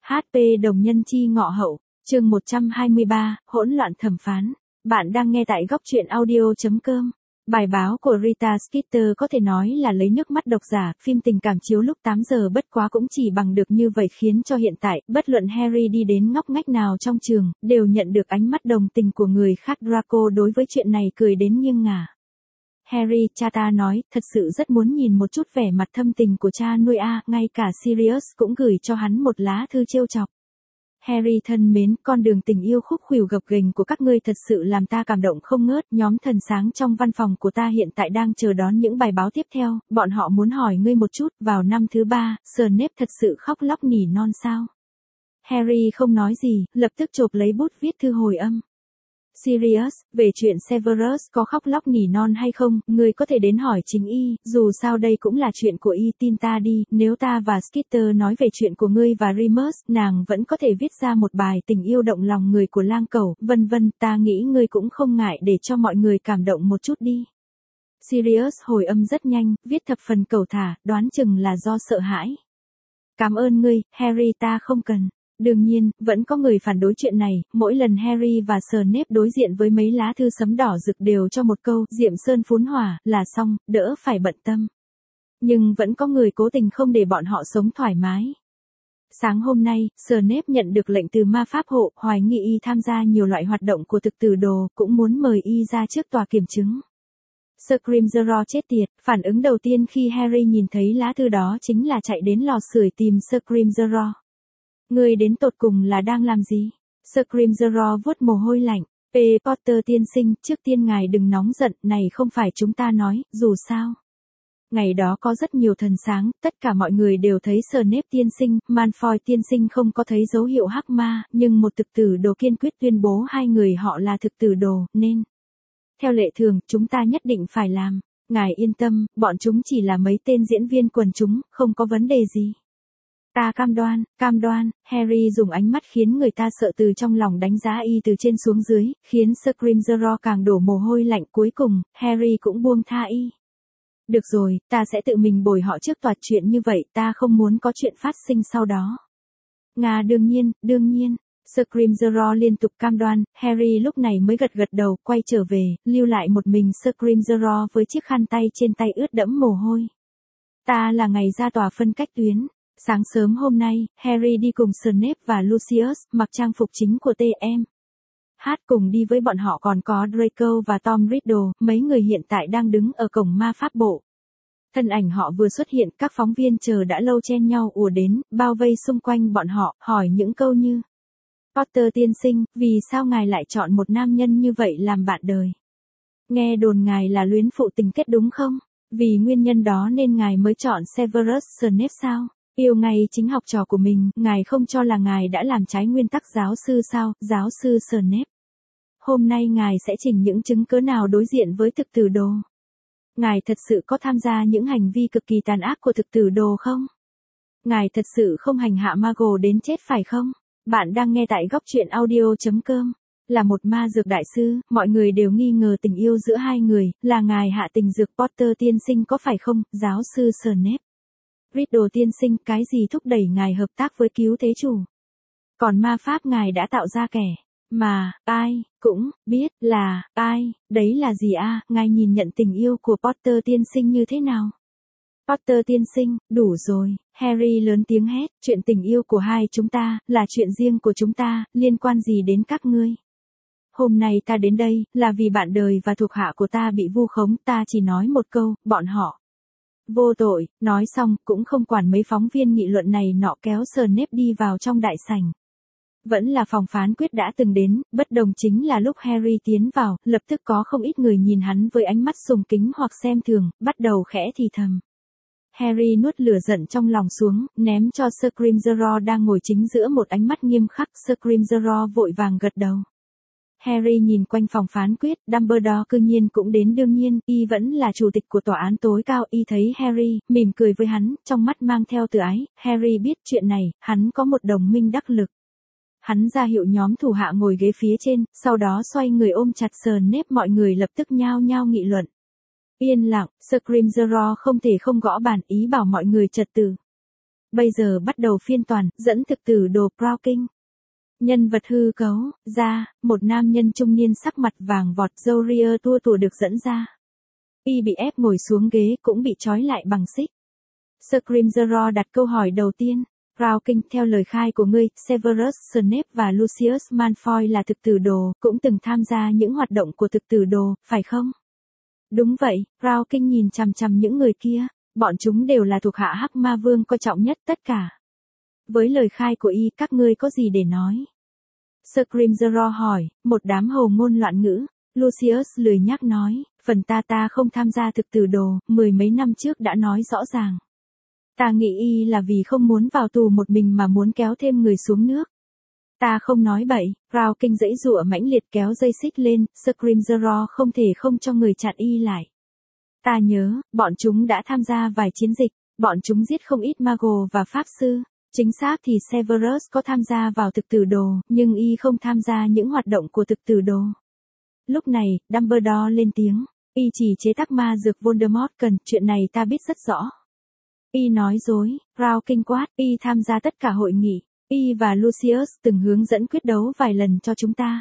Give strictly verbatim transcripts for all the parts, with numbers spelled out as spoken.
hát pê đồng nhân chi ngọ hậu, chương một trăm hai mươi ba, hỗn loạn thẩm phán. Bạn đang nghe tại góc truyện audio chấm com. Bài báo của Rita Skeeter có thể nói là lấy nước mắt độc giả, phim tình cảm chiếu lúc tám giờ bất quá cũng chỉ bằng được như vậy khiến cho hiện tại, bất luận Harry đi đến ngóc ngách nào trong trường, đều nhận được ánh mắt đồng tình của người khác. Draco đối với chuyện này cười đến nghiêng ngả. Harry, cha ta nói, thật sự rất muốn nhìn một chút vẻ mặt thâm tình của cha nuôi a, ngay cả Sirius cũng gửi cho hắn một lá thư trêu chọc. Harry thân mến, con đường tình yêu khúc khuỷu gập ghềnh của các ngươi thật sự làm ta cảm động không ngớt. Nhóm thần sáng trong văn phòng của ta hiện tại đang chờ đón những bài báo tiếp theo, bọn họ muốn hỏi ngươi một chút, vào năm thứ ba, Snape thật sự khóc lóc nỉ non sao? Harry không nói gì, lập tức chộp lấy bút viết thư hồi âm. Sirius, về chuyện Severus có khóc lóc nỉ non hay không, ngươi có thể đến hỏi chính y, dù sao đây cũng là chuyện của y, tin ta đi, nếu ta và Skeeter nói về chuyện của ngươi và Remus, nàng vẫn có thể viết ra một bài tình yêu động lòng người của lang cẩu, vân vân, ta nghĩ ngươi cũng không ngại để cho mọi người cảm động một chút đi. Sirius hồi âm rất nhanh, viết thập phần cẩu thả, đoán chừng là do sợ hãi. Cảm ơn ngươi, Harry, ta không cần. Đương nhiên, vẫn có người phản đối chuyện này, mỗi lần Harry và Snape đối diện với mấy lá thư sấm đỏ rực đều cho một câu, diệm sơn phún hỏa, là xong, đỡ phải bận tâm. Nhưng vẫn có người cố tình không để bọn họ sống thoải mái. Sáng hôm nay, Snape nhận được lệnh từ ma pháp hộ, hoài nghi y tham gia nhiều loại hoạt động của thực tử đồ, cũng muốn mời y ra trước tòa kiểm chứng. Scrimgeour chết tiệt, phản ứng đầu tiên khi Harry nhìn thấy lá thư đó chính là chạy đến lò sưởi tìm Scrimgeour. Ngươi đến tột cùng là đang làm gì? Scrimgeour vuốt mồ hôi lạnh. P. Potter tiên sinh, trước tiên ngài đừng nóng giận, này không phải chúng ta nói, dù sao. Ngày đó có rất nhiều thần sáng, tất cả mọi người đều thấy Snape tiên sinh, Malfoy tiên sinh không có thấy dấu hiệu hắc ma, nhưng một thực tử đồ kiên quyết tuyên bố hai người họ là thực tử đồ, nên. Theo lệ thường, chúng ta nhất định phải làm. Ngài yên tâm, bọn chúng chỉ là mấy tên diễn viên quần chúng, không có vấn đề gì. Ta cam đoan, cam đoan, Harry dùng ánh mắt khiến người ta sợ từ trong lòng đánh giá y từ trên xuống dưới, khiến Scrimgeour càng đổ mồ hôi lạnh. Cuối cùng, Harry cũng buông tha y. Được rồi, ta sẽ tự mình bồi họ trước tòa, chuyện như vậy, ta không muốn có chuyện phát sinh sau đó. Nga đương nhiên, đương nhiên. Scrimgeour liên tục cam đoan, Harry lúc này mới gật gật đầu, quay trở về, lưu lại một mình Scrimgeour với chiếc khăn tay trên tay ướt đẫm mồ hôi. Ta là ngày ra tòa phân cách tuyến. Sáng sớm hôm nay, Harry đi cùng Snape và Lucius, mặc trang phục chính của tê em. Hát cùng đi với bọn họ còn có Draco và Tom Riddle, mấy người hiện tại đang đứng ở cổng ma pháp bộ. Thân ảnh họ vừa xuất hiện, các phóng viên chờ đã lâu chen nhau ùa đến, bao vây xung quanh bọn họ, hỏi những câu như: Potter tiên sinh, vì sao ngài lại chọn một nam nhân như vậy làm bạn đời? Nghe đồn ngài là luyến phụ tình kết đúng không? Vì nguyên nhân đó nên ngài mới chọn Severus Snape sao? Yêu ngay chính học trò của mình, ngài không cho là ngài đã làm trái nguyên tắc giáo sư sao, giáo sư Snape? Hôm nay ngài sẽ trình những chứng cớ nào đối diện với thực tử đồ? Ngài thật sự có tham gia những hành vi cực kỳ tàn ác của thực tử đồ không? Ngài thật sự không hành hạ Mago đến chết phải không? Bạn đang nghe tại góc truyện audio chấm com. Là một ma dược đại sư, mọi người đều nghi ngờ tình yêu giữa hai người, là ngài hạ tình dược Potter tiên sinh có phải không, giáo sư Snape? Riddle tiên sinh, cái gì thúc đẩy ngài hợp tác với cứu thế chủ? Còn ma pháp ngài đã tạo ra kẻ mà ai cũng biết là ai, đấy là gì a? Ngài nhìn nhận tình yêu của Potter tiên sinh như thế nào? Potter tiên sinh, đủ rồi, Harry lớn tiếng hét, chuyện tình yêu của hai chúng ta là chuyện riêng của chúng ta, liên quan gì đến các ngươi? Hôm nay ta đến đây là vì bạn đời và thuộc hạ của ta bị vu khống, ta chỉ nói một câu, bọn họ vô tội. Nói xong, cũng không quản mấy phóng viên nghị luận này nọ, kéo Snape đi vào trong đại sảnh. Vẫn là phòng phán quyết đã từng đến, bất đồng chính là lúc Harry tiến vào, lập tức có không ít người nhìn hắn với ánh mắt sùng kính hoặc xem thường, bắt đầu khẽ thì thầm. Harry nuốt lửa giận trong lòng xuống, ném cho Scrimgeour đang ngồi chính giữa một ánh mắt nghiêm khắc. Scrimgeour vội vàng gật đầu. Harry nhìn quanh phòng phán quyết, Dumbledore cư nhiên cũng đến, đương nhiên, y vẫn là chủ tịch của tòa án tối cao. Y thấy Harry, mỉm cười với hắn, trong mắt mang theo từ ái. Harry biết chuyện này, hắn có một đồng minh đắc lực. Hắn ra hiệu nhóm thủ hạ ngồi ghế phía trên, sau đó xoay người ôm chặt Snape, mọi người lập tức nhao nhao nghị luận. Yên lặng, Scrimgeour không thể không gõ bàn, ý bảo mọi người trật tự. Bây giờ bắt đầu phiên toàn, dẫn thực tử đồ Browking. Nhân vật hư cấu, ra, một nam nhân trung niên sắc mặt vàng vọt râu ria tua tủa được dẫn ra. Y bị ép ngồi xuống ghế cũng bị trói lại bằng xích. Scrimgeour đặt câu hỏi đầu tiên. Browking, theo lời khai của ngươi, Severus Snape và Lucius Malfoy là thực tử đồ, cũng từng tham gia những hoạt động của thực tử đồ, phải không? Đúng vậy, Browking nhìn chằm chằm những người kia, bọn chúng đều là thuộc hạ Hắc Ma Vương coi trọng nhất tất cả. Với lời khai của y, các ngươi có gì để nói? Scrimgeour hỏi, một đám hồ ngôn loạn ngữ. Lucius lười nhác nói, phần ta ta không tham gia thực tử đồ, mười mấy năm trước đã nói rõ ràng. Ta nghĩ y là vì không muốn vào tù một mình mà muốn kéo thêm người xuống nước. Ta không nói bậy, Browking giãy giụa mãnh liệt kéo dây xích lên, Scrimgeour không thể không cho người chặn y lại. Ta nhớ, bọn chúng đã tham gia vài chiến dịch, bọn chúng giết không ít mago và pháp sư. Chính xác thì Severus có tham gia vào thực tử đồ, nhưng y không tham gia những hoạt động của thực tử đồ. Lúc này, Dumbledore lên tiếng, y chỉ chế tác ma dược Voldemort cần, chuyện này ta biết rất rõ. Y nói dối, Browking quát, y tham gia tất cả hội nghị, y và Lucius từng hướng dẫn quyết đấu vài lần cho chúng ta.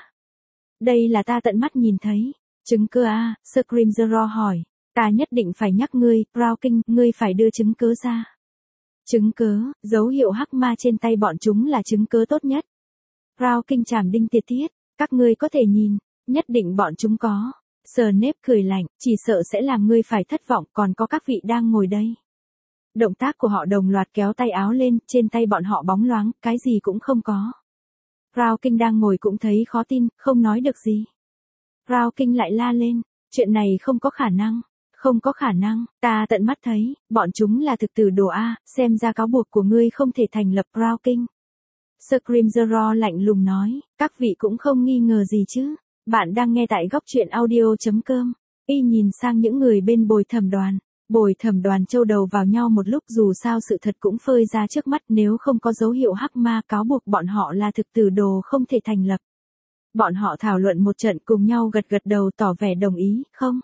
Đây là ta tận mắt nhìn thấy. Chứng cứ à, Scrimgeour hỏi, ta nhất định phải nhắc ngươi, Browking, ngươi phải đưa chứng cứ ra. Chứng cứ, dấu hiệu hắc ma trên tay bọn chúng là chứng cứ tốt nhất. Browking chảm đinh tiệt thiết, các ngươi có thể nhìn, nhất định bọn chúng có. Snape cười lạnh, chỉ sợ sẽ làm ngươi phải thất vọng, còn có các vị đang ngồi đây. Động tác của họ đồng loạt kéo tay áo lên, trên tay bọn họ bóng loáng, cái gì cũng không có. Browking đang ngồi cũng thấy khó tin, không nói được gì. Browking lại la lên, chuyện này không có khả năng, không có khả năng, ta tận mắt thấy, bọn chúng là thực tử đồ A, xem ra cáo buộc của ngươi không thể thành lập. Browking. Scrimgeour lạnh lùng nói, các vị cũng không nghi ngờ gì chứ, bạn đang nghe tại góc truyện audio.com. Y nhìn sang những người bên bồi thẩm đoàn. Bồi thẩm đoàn châu đầu vào nhau một lúc, dù sao sự thật cũng phơi ra trước mắt, nếu không có dấu hiệu hắc ma cáo buộc bọn họ là thực tử đồ không thể thành lập. Bọn họ thảo luận một trận cùng nhau gật gật đầu tỏ vẻ đồng ý, không?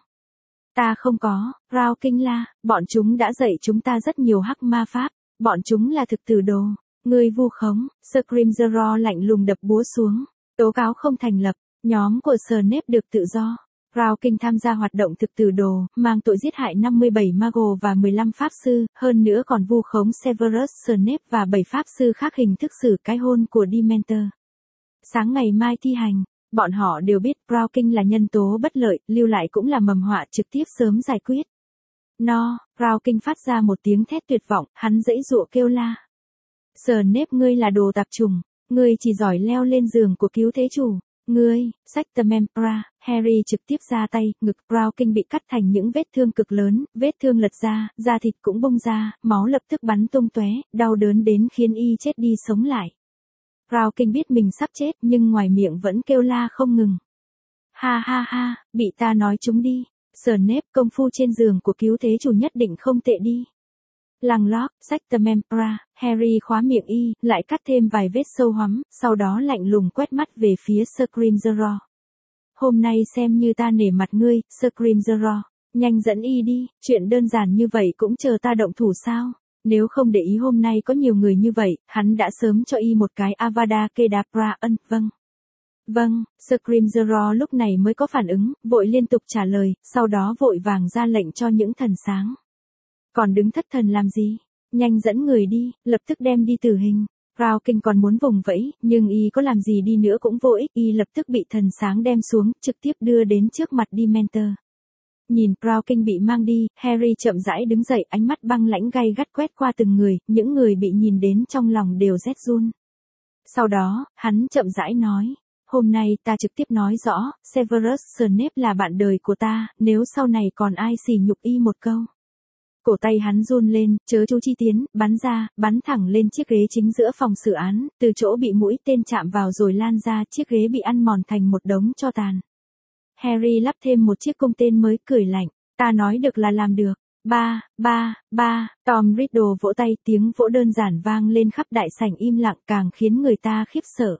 Ta không có, Browking la, bọn chúng đã dạy chúng ta rất nhiều hắc ma pháp, bọn chúng là thực tử đồ. Ngươi vu khống, Scrimgeour lạnh lùng đập búa xuống, tố cáo không thành lập, nhóm của Snape được tự do. Browking tham gia hoạt động thực tử đồ, mang tội giết hại năm mươi bảy mago và mười lăm pháp sư, hơn nữa còn vu khống Severus Snape và bảy pháp sư khác hình thức xử cái hôn của Dementor. Sáng ngày mai thi hành, bọn họ đều biết Browking là nhân tố bất lợi, lưu lại cũng là mầm họa, trực tiếp sớm giải quyết. No, Browking phát ra một tiếng thét tuyệt vọng, hắn giãy giụa kêu la. Snape, ngươi là đồ tạp chủng, ngươi chỉ giỏi leo lên giường của cứu thế chủ. Ngươi, sách The Mempra, Harry trực tiếp ra tay, ngực Browking bị cắt thành những vết thương cực lớn, vết thương lật ra, da thịt cũng bung ra, máu lập tức bắn tung tóe, đau đớn đến khiến y chết đi sống lại. Browking biết mình sắp chết nhưng ngoài miệng vẫn kêu la không ngừng. Ha ha ha, bị ta nói trúng đi. Snape, công phu trên giường của cứu thế chủ nhất định không tệ đi. Lăng lót, sách The Mempra, Harry khóa miệng y, lại cắt thêm vài vết sâu hoắm, sau đó lạnh lùng quét mắt về phía Scrimgeour. Hôm nay xem như ta nể mặt ngươi, Scrimgeour, nhanh dẫn y đi, chuyện đơn giản như vậy cũng chờ ta động thủ sao? Nếu không để ý hôm nay có nhiều người như vậy, hắn đã sớm cho y một cái Avada Kedavra. Ân, vâng. Vâng, Scrimgeour lúc này mới có phản ứng, vội liên tục trả lời, sau đó vội vàng ra lệnh cho những thần sáng. Còn đứng thất thần làm gì? Nhanh dẫn người đi, lập tức đem đi tử hình. Browking còn muốn vùng vẫy, nhưng y có làm gì đi nữa cũng vô ích, y lập tức bị thần sáng đem xuống, trực tiếp đưa đến trước mặt Dementor. Nhìn Browking bị mang đi, Harry chậm rãi đứng dậy, ánh mắt băng lãnh gay gắt quét qua từng người, những người bị nhìn đến trong lòng đều rét run. Sau đó, hắn chậm rãi nói, hôm nay ta trực tiếp nói rõ, Severus Snape là bạn đời của ta, nếu sau này còn ai sỉ nhục y một câu. Cổ tay hắn run lên, chớ chú chi tiến, bắn ra, bắn thẳng lên chiếc ghế chính giữa phòng xử án, từ chỗ bị mũi tên chạm vào rồi lan ra, chiếc ghế bị ăn mòn thành một đống tro tàn. Harry lắp thêm một chiếc cung tên mới, cười lạnh, ta nói được là làm được. Ba, ba, ba, Tom Riddle vỗ tay, tiếng vỗ đơn giản vang lên khắp đại sảnh im lặng, càng khiến người ta khiếp sợ.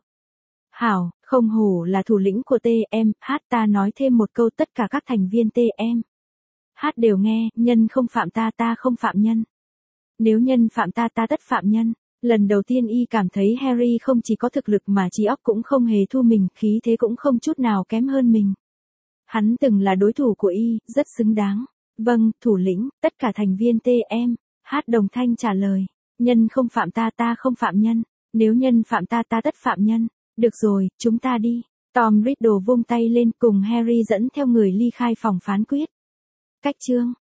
Hảo, không hổ là thủ lĩnh của tê em, hát ta nói thêm một câu, tất cả các thành viên tê em. Hát đều nghe, nhân không phạm ta, ta không phạm nhân. Nếu nhân phạm ta ta tất phạm nhân. Lần đầu tiên y cảm thấy Harry không chỉ có thực lực mà trí óc cũng không hề thua mình, khí thế cũng không chút nào kém hơn mình. Hắn từng là đối thủ của y, rất xứng đáng. Vâng, thủ lĩnh, tất cả thành viên tê em, hát đồng thanh trả lời. Nhân không phạm ta ta không phạm nhân. Nếu nhân phạm ta ta tất phạm nhân. Được rồi, chúng ta đi. Tom Riddle vung tay lên cùng Harry dẫn theo người ly khai phòng phán quyết. Cách chương